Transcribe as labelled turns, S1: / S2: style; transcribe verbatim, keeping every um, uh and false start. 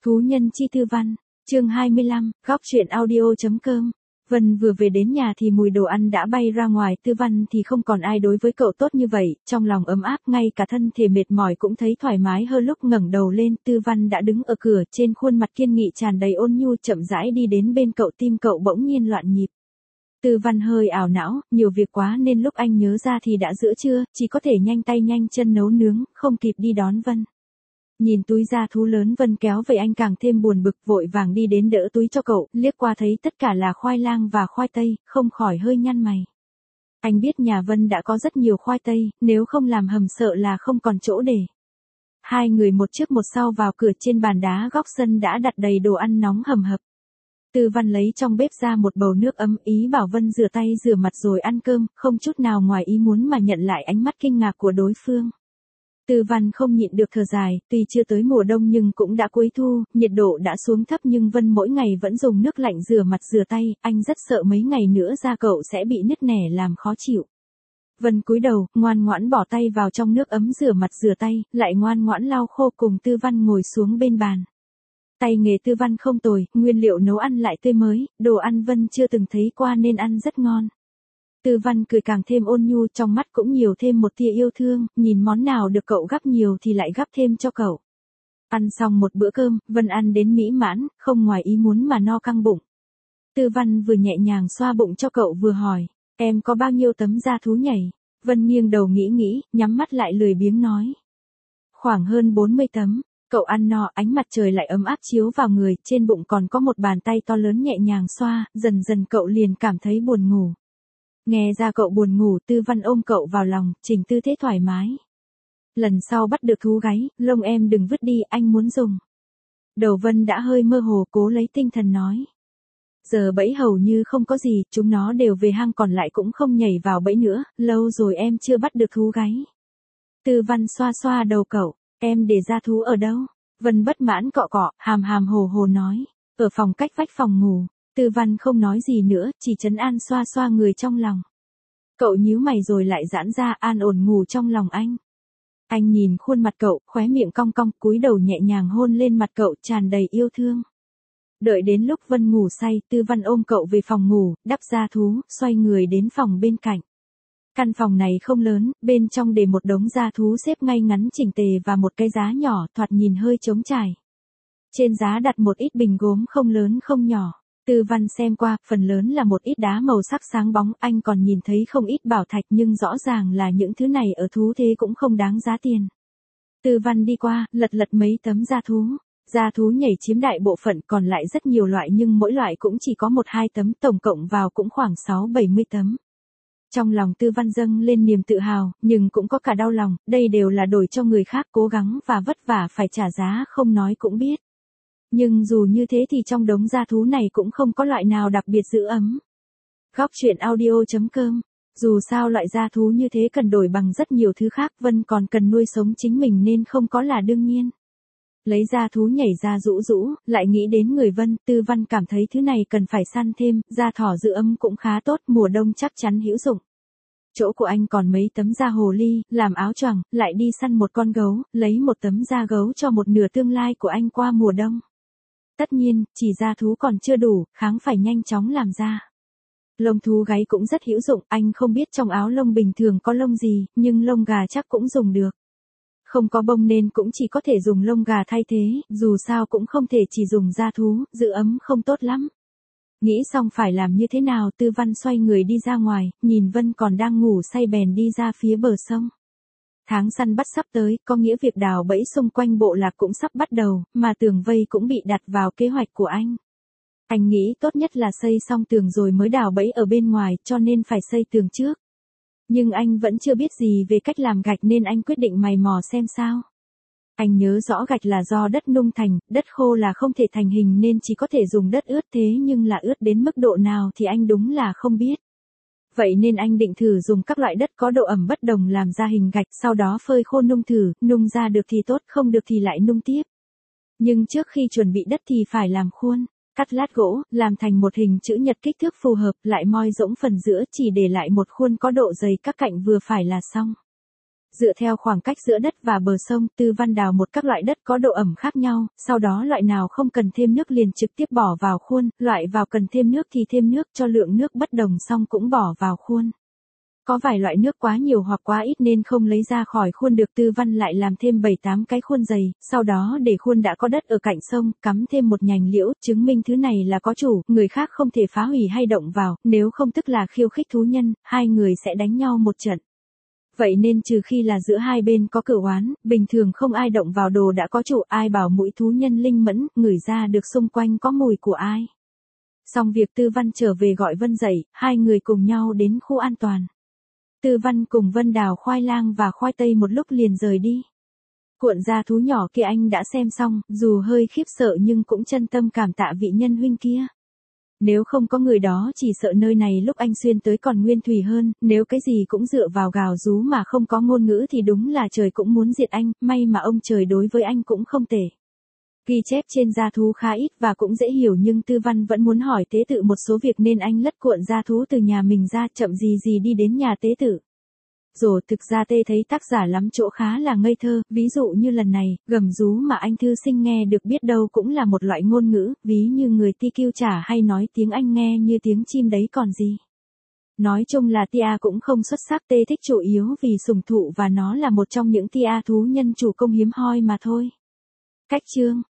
S1: Thú nhân chi thư văn, chương hai mươi lăm, góc truyện audio.com. Vân vừa về đến nhà thì mùi đồ ăn đã bay ra ngoài. Tư Văn thì không còn ai đối với cậu tốt như vậy, trong lòng ấm áp, ngay cả thân thể mệt mỏi cũng thấy thoải mái hơn. Lúc ngẩng đầu lên, Tư Văn đã đứng ở cửa, trên khuôn mặt kiên nghị tràn đầy ôn nhu, chậm rãi đi đến bên cậu. Tim cậu bỗng nhiên loạn nhịp. Tư Văn hơi ảo não, nhiều việc quá nên lúc anh nhớ ra thì đã giữa trưa, chỉ có thể nhanh tay nhanh chân nấu nướng, không kịp đi đón Vân. Nhìn túi da thú lớn Vân kéo về, anh càng thêm buồn bực, vội vàng đi đến đỡ túi cho cậu, liếc qua thấy tất cả là khoai lang và khoai tây, không khỏi hơi nhăn mày. Anh biết nhà Vân đã có rất nhiều khoai tây, nếu không làm hầm sợ là không còn chỗ để. Hai người một trước một sau vào cửa, trên bàn đá góc sân đã đặt đầy đồ ăn nóng hầm hập. Tư Văn lấy trong bếp ra một bầu nước ấm, ý bảo Vân rửa tay rửa mặt rồi ăn cơm, không chút nào ngoài ý muốn mà nhận lại ánh mắt kinh ngạc của đối phương. Tư Văn không nhịn được thở dài, tuy chưa tới mùa đông nhưng cũng đã cuối thu, nhiệt độ đã xuống thấp nhưng Vân mỗi ngày vẫn dùng nước lạnh rửa mặt rửa tay, anh rất sợ mấy ngày nữa da cậu sẽ bị nứt nẻ làm khó chịu. Vân cúi đầu, ngoan ngoãn bỏ tay vào trong nước ấm rửa mặt rửa tay, lại ngoan ngoãn lau khô, cùng Tư Văn ngồi xuống bên bàn. Tay nghề Tư Văn không tồi, nguyên liệu nấu ăn lại tươi mới, đồ ăn Vân chưa từng thấy qua nên ăn rất ngon. Tư Văn cười càng thêm ôn nhu, trong mắt cũng nhiều thêm một tia yêu thương, nhìn món nào được cậu gắp nhiều thì lại gắp thêm cho cậu. Ăn xong một bữa cơm, Vân ăn đến mỹ mãn, không ngoài ý muốn mà no căng bụng. Tư Văn vừa nhẹ nhàng xoa bụng cho cậu vừa hỏi, em có bao nhiêu tấm da thú nhảy? Vân nghiêng đầu nghĩ nghĩ, nhắm mắt lại lười biếng nói. Khoảng hơn bốn mươi tấm. Cậu ăn no, ánh mặt trời lại ấm áp chiếu vào người, trên bụng còn có một bàn tay to lớn nhẹ nhàng xoa, dần dần cậu liền cảm thấy buồn ngủ. Nghe ra cậu buồn ngủ, Tư Văn ôm cậu vào lòng, chỉnh tư thế thoải mái. Lần sau bắt được thú gáy, lông em đừng vứt đi, anh muốn dùng. Đầu Vân đã hơi mơ hồ, cố lấy tinh thần nói. Giờ bẫy hầu như không có gì, chúng nó đều về hang, còn lại cũng không nhảy vào bẫy nữa, lâu rồi em chưa bắt được thú gáy. Tư Văn xoa xoa đầu cậu, em để ra thú ở đâu? Vân bất mãn cọ cọ, hàm hàm hồ hồ nói, ở phòng cách vách phòng ngủ. Tư Văn không nói gì nữa, chỉ trấn an xoa xoa người trong lòng. Cậu nhíu mày rồi lại giãn ra, an ổn ngủ trong lòng anh. Anh nhìn khuôn mặt cậu, khóe miệng cong cong, cúi đầu nhẹ nhàng hôn lên mặt cậu, tràn đầy yêu thương. Đợi đến lúc Vân ngủ say, Tư Văn ôm cậu về phòng ngủ, đắp da thú, xoay người đến phòng bên cạnh. Căn phòng này không lớn, bên trong để một đống da thú xếp ngay ngắn chỉnh tề và một cái giá nhỏ, thoạt nhìn hơi trống trải. Trên giá đặt một ít bình gốm không lớn không nhỏ. Tư Văn xem qua, phần lớn là một ít đá màu sắc sáng bóng, anh còn nhìn thấy không ít bảo thạch nhưng rõ ràng là những thứ này ở thú thế cũng không đáng giá tiền. Tư Văn đi qua, lật lật mấy tấm da thú. Da thú nhảy chiếm đại bộ phận, còn lại rất nhiều loại nhưng mỗi loại cũng chỉ có một hai tấm, tổng cộng vào cũng khoảng sáu bảy mươi tấm. Trong lòng Tư Văn dâng lên niềm tự hào, nhưng cũng có cả đau lòng, đây đều là đổi cho người khác cố gắng và vất vả phải trả giá không nói cũng biết. Nhưng dù như thế thì trong đống da thú này cũng không có loại nào đặc biệt giữ ấm. Góc truyện audio.com. Dù sao loại da thú như thế cần đổi bằng rất nhiều thứ khác, Vân còn cần nuôi sống chính mình nên không có là đương nhiên. Lấy da thú nhảy ra rũ rũ, lại nghĩ đến người Vân, Tư Văn cảm thấy thứ này cần phải săn thêm, da thỏ giữ ấm cũng khá tốt, mùa đông chắc chắn hữu dụng. Chỗ của anh còn mấy tấm da hồ ly, làm áo choàng, lại đi săn một con gấu, lấy một tấm da gấu cho một nửa tương lai của anh qua mùa đông. Tất nhiên, chỉ da thú còn chưa đủ, kháng phải nhanh chóng làm ra. Lông thú gáy cũng rất hữu dụng, anh không biết trong áo lông bình thường có lông gì, nhưng lông gà chắc cũng dùng được. Không có bông nên cũng chỉ có thể dùng lông gà thay thế, dù sao cũng không thể chỉ dùng da thú, giữ ấm không tốt lắm. Nghĩ xong phải làm như thế nào, Tư Văn xoay người đi ra ngoài, nhìn Vân còn đang ngủ say bèn đi ra phía bờ sông. Tháng săn bắt sắp tới, có nghĩa việc đào bẫy xung quanh bộ lạc cũng sắp bắt đầu, mà tường vây cũng bị đặt vào kế hoạch của anh. Anh nghĩ tốt nhất là xây xong tường rồi mới đào bẫy ở bên ngoài, cho nên phải xây tường trước. Nhưng anh vẫn chưa biết gì về cách làm gạch nên anh quyết định mày mò xem sao. Anh nhớ rõ gạch là do đất nung thành, đất khô là không thể thành hình nên chỉ có thể dùng đất ướt, thế nhưng là ướt đến mức độ nào thì anh đúng là không biết. Vậy nên anh định thử dùng các loại đất có độ ẩm bất đồng làm ra hình gạch, sau đó phơi khô nung thử, nung ra được thì tốt, không được thì lại nung tiếp. Nhưng trước khi chuẩn bị đất thì phải làm khuôn, cắt lát gỗ, làm thành một hình chữ nhật kích thước phù hợp, lại moi rỗng phần giữa, chỉ để lại một khuôn có độ dày các cạnh vừa phải là xong. Dựa theo khoảng cách giữa đất và bờ sông, Tư Văn đào một các loại đất có độ ẩm khác nhau, sau đó loại nào không cần thêm nước liền trực tiếp bỏ vào khuôn, loại vào cần thêm nước thì thêm nước, cho lượng nước bất đồng xong cũng bỏ vào khuôn. Có vài loại nước quá nhiều hoặc quá ít nên không lấy ra khỏi khuôn được, Tư Văn lại làm thêm bảy tám cái khuôn dày, sau đó để khuôn đã có đất ở cạnh sông, cắm thêm một nhành liễu, chứng minh thứ này là có chủ, người khác không thể phá hủy hay động vào, nếu không tức là khiêu khích thú nhân, hai người sẽ đánh nhau một trận. Vậy nên trừ khi là giữa hai bên có cửu oán, bình thường không ai động vào đồ đã có chủ, ai bảo mũi thú nhân linh mẫn, ngửi ra được xung quanh có mùi của ai. Xong việc Tư Văn trở về gọi Vân dậy, hai người cùng nhau đến khu an toàn. Tư Văn cùng Vân đào khoai lang và khoai tây một lúc liền rời đi. Cuộn da thú nhỏ kia anh đã xem xong, dù hơi khiếp sợ nhưng cũng chân tâm cảm tạ vị nhân huynh kia. Nếu không có người đó chỉ sợ nơi này lúc anh xuyên tới còn nguyên thủy hơn, nếu cái gì cũng dựa vào gào rú mà không có ngôn ngữ thì đúng là trời cũng muốn diệt anh, may mà ông trời đối với anh cũng không tệ. Ghi chép trên da thú khá ít và cũng dễ hiểu nhưng Tư Văn vẫn muốn hỏi tế tự một số việc nên anh lất cuộn da thú từ nhà mình ra, chậm gì gì đi đến nhà tế tự. Rồi thực ra tê thấy tác giả lắm chỗ khá là ngây thơ, ví dụ như lần này, gầm rú mà anh thư sinh nghe được biết đâu cũng là một loại ngôn ngữ, ví như người ti kiêu trả hay nói tiếng Anh nghe như tiếng chim đấy còn gì. Nói chung là tia cũng không xuất sắc, tê thích chủ yếu vì sủng thụ và nó là một trong những tia thú nhân chủ công hiếm hoi mà thôi. Cách chương